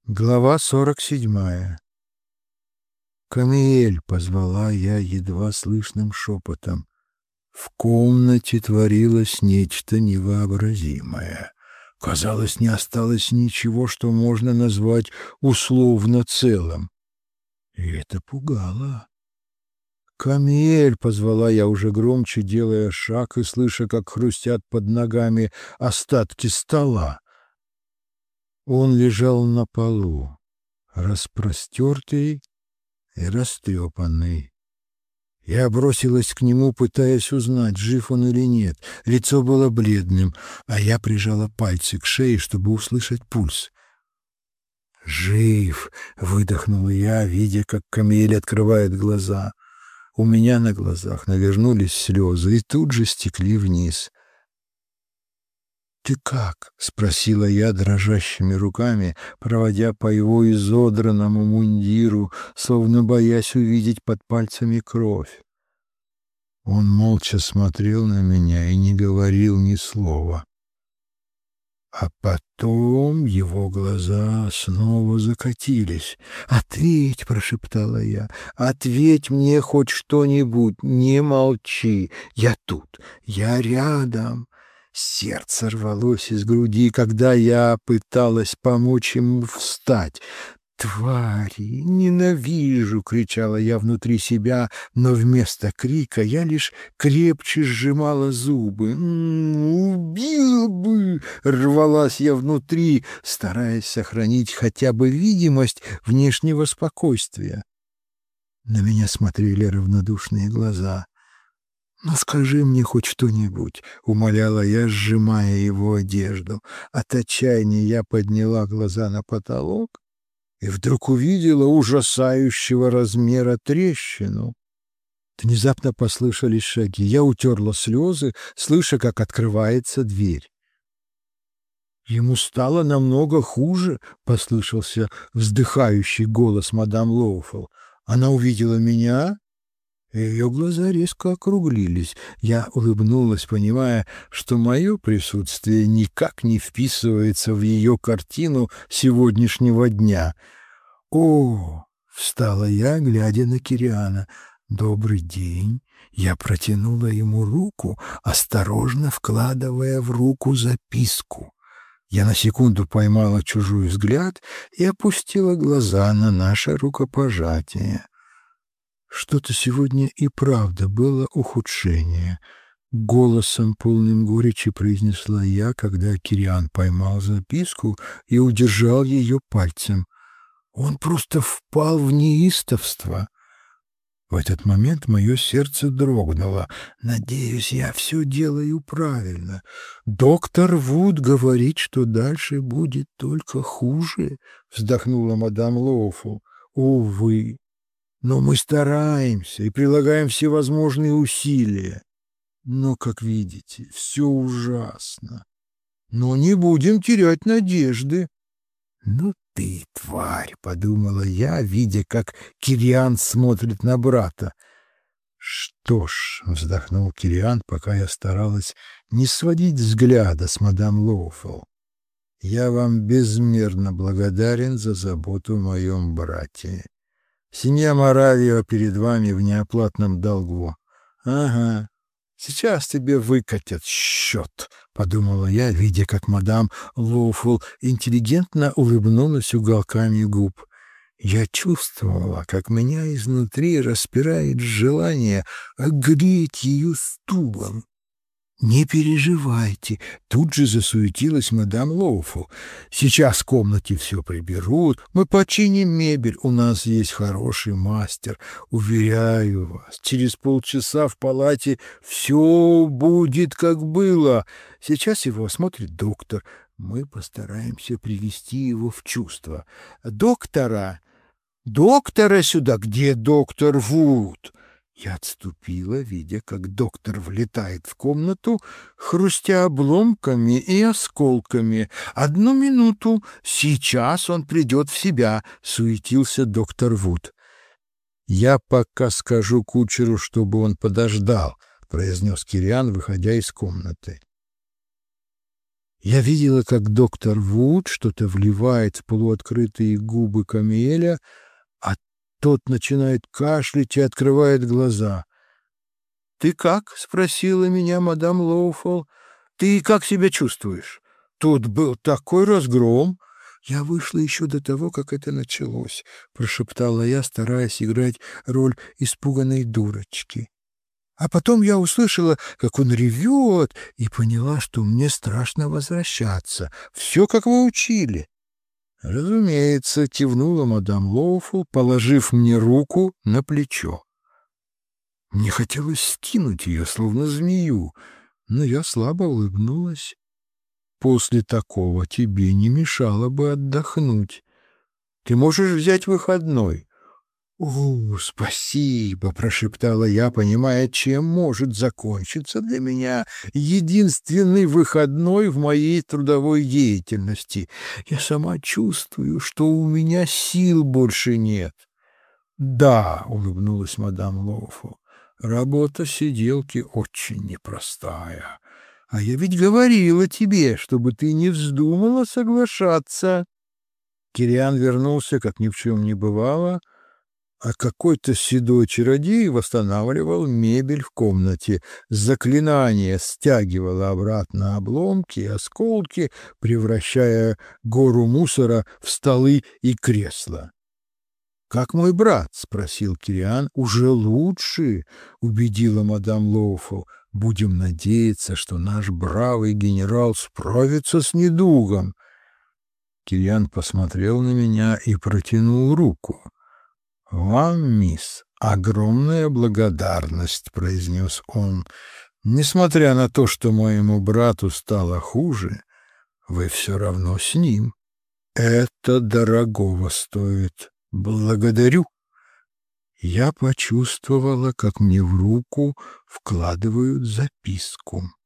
Глава 47. «Камиэль!» — позвала я едва слышным шепотом. В комнате творилось нечто невообразимое. Казалось, не осталось ничего, что можно назвать условно целым. И это пугало. «Камиэль!» — позвала я уже громче, делая шаг и слыша, как хрустят под ногами остатки стола. Он лежал на полу, распростертый и растрепанный. Я бросилась к нему, пытаясь узнать, жив он или нет. Лицо было бледным, а я прижала пальцы к шее, чтобы услышать пульс. «Жив!» — выдохнула я, видя, как Камиэль открывает глаза. У меня на глазах навернулись слезы и тут же стекли вниз. «Ты как?» — спросила я дрожащими руками, проводя по его изодранному мундиру, словно боясь увидеть под пальцами кровь. Он молча смотрел на меня и не говорил ни слова. А потом его глаза снова закатились. «Ответь!» — прошептала я. «Ответь мне хоть что-нибудь! Не молчи! Я тут! Я рядом!» Сердце рвалось из груди, когда я пыталась помочь ему встать. «Твари! Ненавижу!» — кричала я внутри себя, но вместо крика я лишь крепче сжимала зубы. «Убила бы!» — рвалась я внутри, стараясь сохранить хотя бы видимость внешнего спокойствия. На меня смотрели равнодушные глаза. «Ну, скажи мне хоть что-нибудь», — умоляла я, сжимая его одежду. От отчаяния я подняла глаза на потолок и вдруг увидела ужасающего размера трещину. Внезапно послышались шаги. Я утерла слезы, слыша, как открывается дверь. «Ему стало намного хуже», — послышался вздыхающий голос мадам Лоуфелл. Она увидела меня, и ее глаза резко округлились. Я улыбнулась, понимая, что мое присутствие никак не вписывается в ее картину сегодняшнего дня. «О!» — встала я, глядя на Кириана. «Добрый день!» Я протянула ему руку, осторожно вкладывая в руку записку. Я на секунду поймала чужой взгляд и опустила глаза на наше рукопожатие. Что-то сегодня и правда было ухудшение. Голосом, полным горечи, произнесла я, когда Кириан поймал записку и удержал ее пальцем. Он просто впал в неистовство. В этот момент мое сердце дрогнуло. Надеюсь, я все делаю правильно. Доктор Вуд говорит, что дальше будет только хуже, вздохнула мадам Лоуфелл. Увы. Но мы стараемся и прилагаем всевозможные усилия. Но, как видите, все ужасно. Но не будем терять надежды. «Ну ты, тварь!» — подумала я, видя, как Кириан смотрит на брата. «Что ж», — вздохнул Кириан, пока я старалась не сводить взгляда с мадам Лоуфелл, «я вам безмерно благодарен за заботу о моем брате. Семья Моравиева перед вами в неоплатном долгу». «Ага, сейчас тебе выкатят счет», — подумала я, видя, как мадам Лоуфелл интеллигентно улыбнулась уголками губ. Я чувствовала, как меня изнутри распирает желание огреть ее стулом. «Не переживайте», — тут же засуетилась мадам Лоуфелл. «Сейчас в комнате все приберут, мы починим мебель, у нас есть хороший мастер. Уверяю вас, через полчаса в палате все будет как было. Сейчас его осмотрит доктор, мы постараемся привести его в чувство. Доктора! Доктора сюда! Где доктор Вуд?» Я отступила, видя, как доктор влетает в комнату, хрустя обломками и осколками. «Одну минуту, сейчас он придет в себя», — суетился доктор Вуд. «Я пока скажу кучеру, чтобы он подождал», — произнес Кириан, выходя из комнаты. Я видела, как доктор Вуд что-то вливает в полуоткрытые губы Камиэля, а тот начинает кашлять и открывает глаза. «Ты как?» — спросила меня мадам Лоуфол. «Ты как себя чувствуешь? Тут был такой разгром!» «Я вышла еще до того, как это началось», — прошептала я, стараясь играть роль испуганной дурочки. А потом я услышала, как он ревет, и поняла, что мне страшно возвращаться. Все, как вы учили. «Разумеется», — кивнула мадам Лоуфул, положив мне руку на плечо. Мне хотелось скинуть ее, словно змею, но я слабо улыбнулась. «После такого тебе не мешало бы отдохнуть. Ты можешь взять выходной». «О, спасибо!» — прошептала я, понимая, чем может закончиться для меня единственный выходной в моей трудовой деятельности. Я сама чувствую, что у меня сил больше нет. «Да», — улыбнулась мадам Лоуфу, — «работа сиделки очень непростая. А я ведь говорила тебе, чтобы ты не вздумала соглашаться». Кириан вернулся, как ни в чем не бывало, а какой-то седой чародей восстанавливал мебель в комнате. Заклинание стягивало обратно обломки и осколки, превращая гору мусора в столы и кресла. «Как мой брат?» — спросил Кириан. «Уже лучше», — убедила мадам Лоуфул. «Будем надеяться, что наш бравый генерал справится с недугом». Кириан посмотрел на меня и протянул руку. «Вам, мисс, огромная благодарность», — произнес он. «Несмотря на то, что моему брату стало хуже, вы все равно с ним. Это дорогого стоит. Благодарю». Я почувствовала, как мне в руку вкладывают записку.